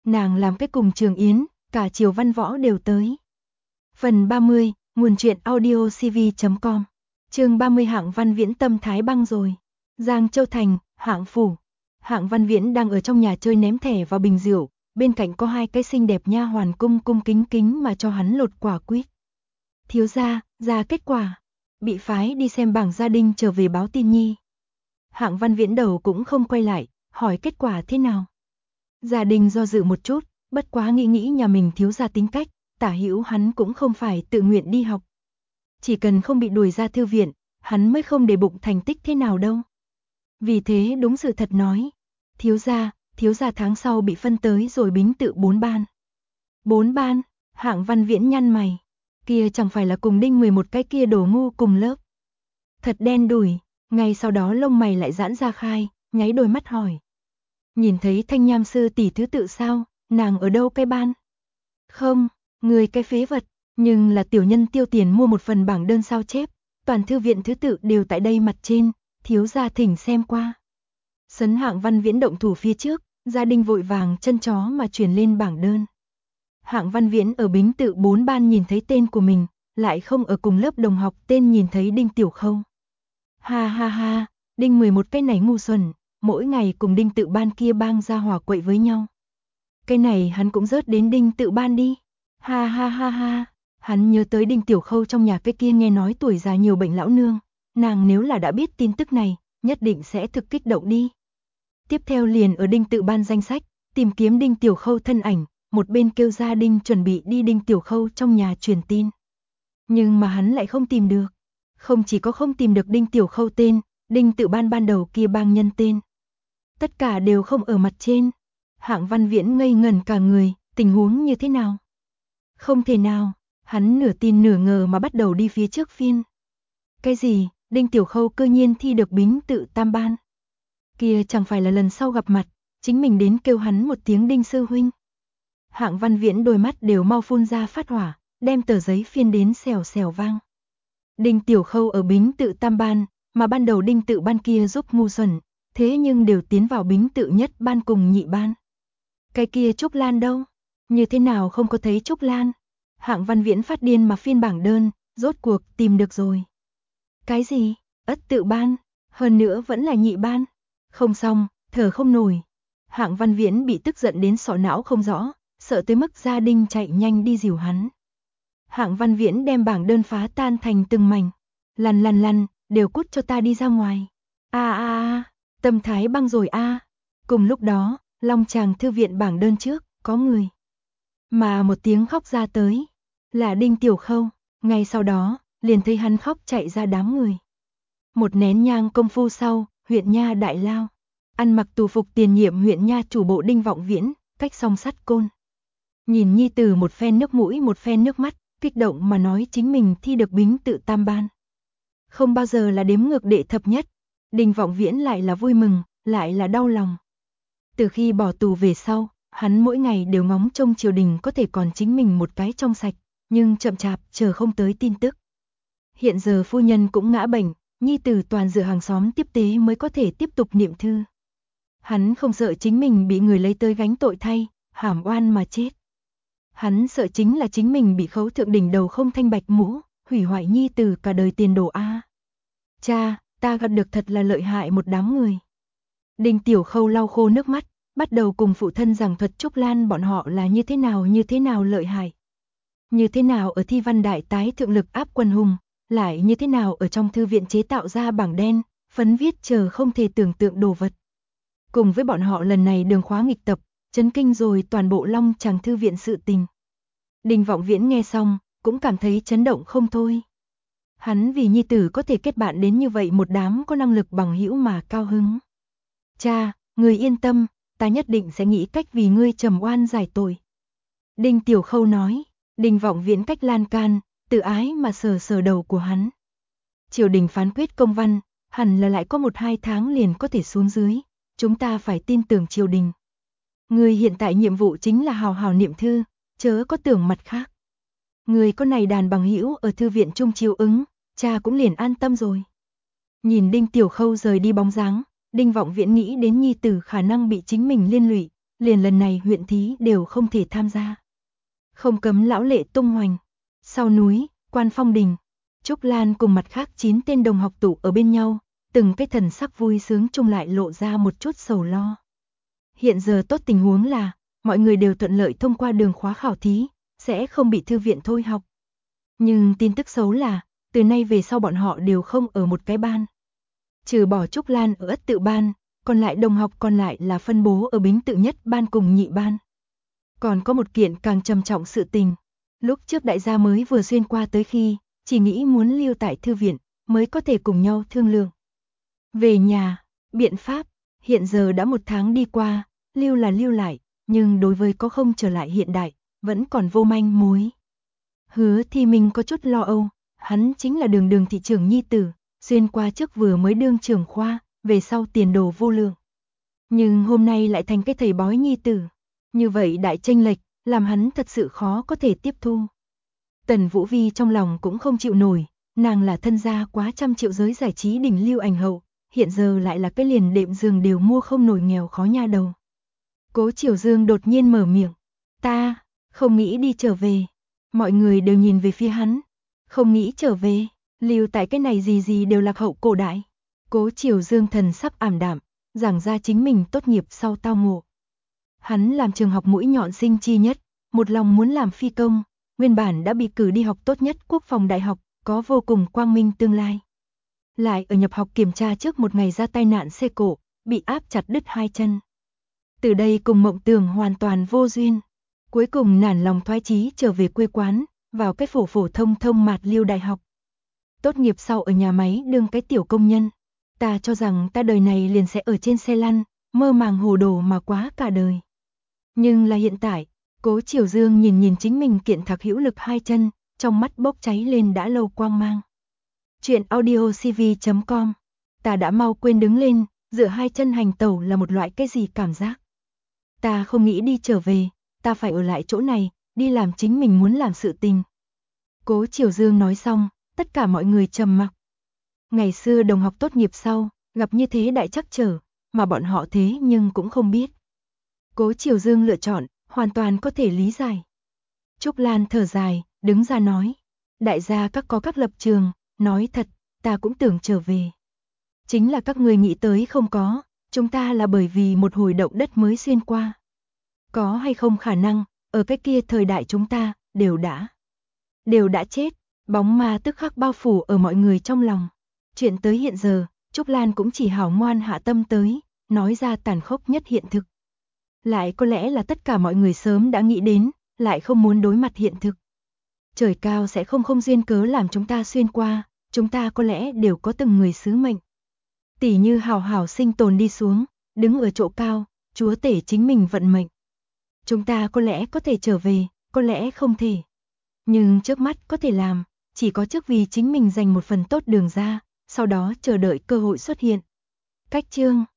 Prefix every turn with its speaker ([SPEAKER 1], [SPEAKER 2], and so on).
[SPEAKER 1] nàng làm cái cùng Trường Yến, cả Triều Văn Võ đều tới. Phần 30, nguồn truyện audiocv.com. Chương 30. Hạng Văn Viễn tâm thái băng rồi. Giang Châu thành, Hạng phủ. Hạng Văn Viễn đang ở trong nhà chơi ném thẻ vào bình rượu, bên cạnh có hai cái xinh đẹp nha hoàn cung cung kính kính mà cho hắn lột quả quýt. Thiếu gia, ra kết quả. Bị phái đi xem bảng gia đình trở về báo tin nhi. Hạng Văn Viễn đầu cũng không quay lại, hỏi kết quả thế nào. Gia đình do dự một chút, bất quá nghĩ nhà mình thiếu gia tính cách, tả hữu hắn cũng không phải tự nguyện đi học. Chỉ cần không bị đuổi ra thư viện, hắn mới không để bụng thành tích thế nào đâu. Vì thế đúng sự thật nói, thiếu gia tháng sau bị phân tới rồi bính tự 4 ban. 4 ban, Hạng Văn Viễn nhăn mày, kia chẳng phải là cùng Đinh 11 cái kia đồ ngu cùng lớp. Thật đen đủi, ngay sau đó lông mày lại giãn ra khai, nháy đôi mắt hỏi. Nhìn thấy Thanh Nham sư tỷ thứ tự sao, nàng ở đâu cái ban? Không, người cái phế vật, nhưng là tiểu nhân tiêu tiền mua một phần bảng đơn sao chép, toàn thư viện thứ tự đều tại đây mặt trên, thiếu gia thỉnh xem qua. Sấn Hạng Văn Viễn động thủ phía trước, gia đình vội vàng chân chó mà truyền lên bảng đơn. Hạng Văn Viễn ở bính tự 4 ban nhìn thấy tên của mình, lại không ở cùng lớp đồng học tên nhìn thấy Đinh Tiểu Khâu. Ha ha ha, Đinh 11 cái này ngu xuẩn, mỗi ngày cùng Đinh tự ban kia bang ra hỏa quậy với nhau. Cái này hắn cũng rớt đến Đinh tự ban đi. Ha ha ha ha, hắn nhớ tới Đinh Tiểu Khâu trong nhà cái kia nghe nói tuổi già nhiều bệnh lão nương, nàng nếu là đã biết tin tức này, nhất định sẽ thực kích động đi. Tiếp theo liền ở Đinh tự ban danh sách, tìm kiếm Đinh Tiểu Khâu thân ảnh, một bên kêu gia đình chuẩn bị đi Đinh Tiểu Khâu trong nhà truyền tin. Nhưng mà hắn lại không tìm được. Không chỉ có không tìm được Đinh Tiểu Khâu tên, Đinh tự ban ban đầu kia bang nhân tên. Tất cả đều không ở mặt trên. Hạng Văn Viễn ngây ngẩn cả người, tình huống như thế nào? Không thể nào, hắn nửa tin nửa ngờ mà bắt đầu đi phía trước phiên. Cái gì, Đinh Tiểu Khâu cơ nhiên thi được bính tự tam ban? Kia chẳng phải là lần sau gặp mặt, chính mình đến kêu hắn một tiếng Đinh sư huynh. Hạng Văn Viễn đôi mắt đều mau phun ra phát hỏa, đem tờ giấy phiên đến xèo xèo vang. Đinh Tiểu Khâu ở bính tự tam ban, mà ban đầu Đinh tự ban kia giúp ngu xuẩn, thế nhưng đều tiến vào bính tự nhất ban cùng nhị ban. Cái kia Trúc Lan đâu? Như thế nào không có thấy Trúc Lan? Hạng Văn Viễn phát điên mà phiên bảng đơn, rốt cuộc tìm được rồi. Cái gì? Ất tự ban, hơn nữa vẫn là nhị ban. Không xong, thở không nổi. Hạng Văn Viễn bị tức giận đến sọ não không rõ, sợ tới mức gia đình chạy nhanh đi dìu hắn. Hạng Văn Viễn đem bảng đơn phá tan thành từng mảnh. Lăn, đều cút cho ta đi ra ngoài. Tâm thái băng rồi a. Cùng lúc đó, Long Tràng thư viện bảng đơn trước, có người. Mà một tiếng khóc ra tới, là Đinh Tiểu Khâu, ngay sau đó, liền thấy hắn khóc chạy ra đám người. Một nén nhang công phu sau, huyện nha đại lao, ăn mặc tù phục tiền nhiệm huyện nha chủ bộ Đinh Vọng Viễn, cách song sắt côn. Nhìn nhi tử một phen nước mũi một phen nước mắt, kích động mà nói chính mình thi được bính tự tam ban. Không bao giờ là đếm ngược đệ thập nhất, Đinh Vọng Viễn lại là vui mừng, lại là đau lòng. Từ khi bỏ tù về sau, hắn mỗi ngày đều ngóng trông triều đình có thể còn chính mình một cái trong sạch, nhưng chậm chạp chờ không tới tin tức. Hiện giờ phu nhân cũng ngã bệnh, nhi tử toàn dựa hàng xóm tiếp tế mới có thể tiếp tục niệm thư. Hắn không sợ chính mình bị người lấy tới gánh tội thay, hàm oan mà chết. Hắn sợ chính là chính mình bị khấu thượng đỉnh đầu không thanh bạch mũ, hủy hoại nhi tử cả đời tiền đồ a. Cha, ta gặp được thật là lợi hại một đám người. Đinh Tiểu Khâu lau khô nước mắt, bắt đầu cùng phụ thân giảng thuật Trúc Lan bọn họ là như thế nào lợi hại. Như thế nào ở thi văn đại tái thượng lực áp quân hùng, lại như thế nào ở trong thư viện chế tạo ra bảng đen, phấn viết chờ không thể tưởng tượng đồ vật. Cùng với bọn họ lần này đường khóa nghịch tập, chấn kinh rồi toàn bộ Long Tràng thư viện sự tình. Đinh Vọng Viễn nghe xong, cũng cảm thấy chấn động không thôi. Hắn vì nhi tử có thể kết bạn đến như vậy một đám có năng lực bằng hữu mà cao hứng. Cha, người yên tâm, ta nhất định sẽ nghĩ cách vì ngươi trầm oan giải tội. Đinh Tiểu Khâu nói, Đinh Vọng Viễn cách lan can, tự ái mà sờ đầu của hắn. Triều đình phán quyết công văn, hẳn là lại có 1-2 tháng liền có thể xuống dưới, chúng ta phải tin tưởng triều đình. Ngươi hiện tại nhiệm vụ chính là hào hào niệm thư, chớ có tưởng mặt khác. Ngươi có này đàn bằng hữu ở thư viện trung chiếu ứng, cha cũng liền an tâm rồi. Nhìn Đinh Tiểu Khâu rời đi bóng dáng, Đinh Vọng Viễn nghĩ đến nhi tử khả năng bị chính mình liên lụy, liền lần này huyện thí đều không thể tham gia. Không cấm lão lệ tung hoành. Sau núi, Quan Phong Đình, Trúc Lan cùng mặt khác 9 tên đồng học tụ ở bên nhau, từng cái thần sắc vui sướng chung lại lộ ra một chút sầu lo. Hiện giờ tốt tình huống là, mọi người đều thuận lợi thông qua đường khóa khảo thí, sẽ không bị thư viện thôi học. Nhưng tin tức xấu là, từ nay về sau bọn họ đều không ở một cái ban. Trừ bỏ Trúc Lan ở ất tự ban, còn lại đồng học còn lại là phân bố ở bính tự nhất ban cùng nhị ban. Còn có một kiện càng trầm trọng sự tình. Lúc trước đại gia mới vừa xuyên qua tới khi, chỉ nghĩ muốn lưu tại thư viện, mới có thể cùng nhau thương lượng. Về nhà, biện pháp, hiện giờ đã 1 tháng đi qua, lưu là lưu lại, nhưng đối với có không trở lại hiện đại, vẫn còn vô manh mối. Hứa Thi Minh có chút lo âu, hắn chính là Đường thị trưởng nhi tử, xuyên qua trước vừa mới đương trưởng khoa, về sau tiền đồ vô lượng. Nhưng hôm nay lại thành cái thầy bói nhi tử, như vậy đại chênh lệch, làm hắn thật sự khó có thể tiếp thu. Tần Vũ Vi trong lòng cũng không chịu nổi, nàng là thân gia quá trăm triệu giới giải trí đỉnh lưu ảnh hậu, hiện giờ lại là cái liền đệm giường đều mua không nổi nghèo khó nha đầu. Cố Triều Dương đột nhiên mở miệng, ta không nghĩ đi trở về. Mọi người đều nhìn về phía hắn, không nghĩ trở về, lưu tại cái này gì đều lạc hậu cổ đại. Cố Triều Dương thần sắc ảm đạm, giảng ra chính mình tốt nghiệp sau tao ngộ. Hắn làm trường học mũi nhọn sinh chi nhất, một lòng muốn làm phi công, nguyên bản đã bị cử đi học tốt nhất quốc phòng đại học, có vô cùng quang minh tương lai. Lại ở nhập học kiểm tra trước một ngày ra tai nạn xe cộ, bị áp chặt đứt 2 chân. Từ đây cùng mộng tưởng hoàn toàn vô duyên. Cuối cùng nản lòng thoái chí trở về quê quán, vào cái phổ thông mạt lưu đại học. Tốt nghiệp sau ở nhà máy đương cái tiểu công nhân. Ta cho rằng ta đời này liền sẽ ở trên xe lăn, mơ màng hồ đồ mà quá cả đời. Nhưng là hiện tại, Cố Triều Dương nhìn chính mình kiện thạc hữu lực 2 chân, trong mắt bốc cháy lên đã lâu quang mang. Chuyện audiocv.com. Ta đã mau quên đứng lên, dựa 2 chân hành tẩu là một loại cái gì cảm giác. Ta không nghĩ đi trở về, ta phải ở lại chỗ này, đi làm chính mình muốn làm sự tình. Cố Triều Dương nói xong, tất cả mọi người trầm mặc. Ngày xưa đồng học tốt nghiệp sau, gặp như thế đại trắc trở, mà bọn họ thế nhưng cũng không biết. Cố Triều Dương lựa chọn, hoàn toàn có thể lý giải. Trúc Lan thở dài, đứng ra nói. Đại gia các có các lập trường, nói thật, ta cũng tưởng trở về. Chính là các người nghĩ tới không có, chúng ta là bởi vì một hồi động đất mới xuyên qua. Có hay không khả năng, ở cái kia thời đại chúng ta, đều đã chết, bóng ma tức khắc bao phủ ở mọi người trong lòng. Chuyện tới hiện giờ, Trúc Lan cũng chỉ hảo ngoan hạ tâm tới, nói ra tàn khốc nhất hiện thực. Lại có lẽ là tất cả mọi người sớm đã nghĩ đến, lại không muốn đối mặt hiện thực. Trời cao sẽ không duyên cớ làm chúng ta xuyên qua, chúng ta có lẽ đều có từng người sứ mệnh. Tỉ như hào hào sinh tồn đi xuống, đứng ở chỗ cao, chúa tể chính mình vận mệnh. Chúng ta có lẽ có thể trở về, có lẽ không thể. Nhưng trước mắt có thể làm, chỉ có trước vì chính mình dành một phần tốt đường ra, sau đó chờ đợi cơ hội xuất hiện. Cách chương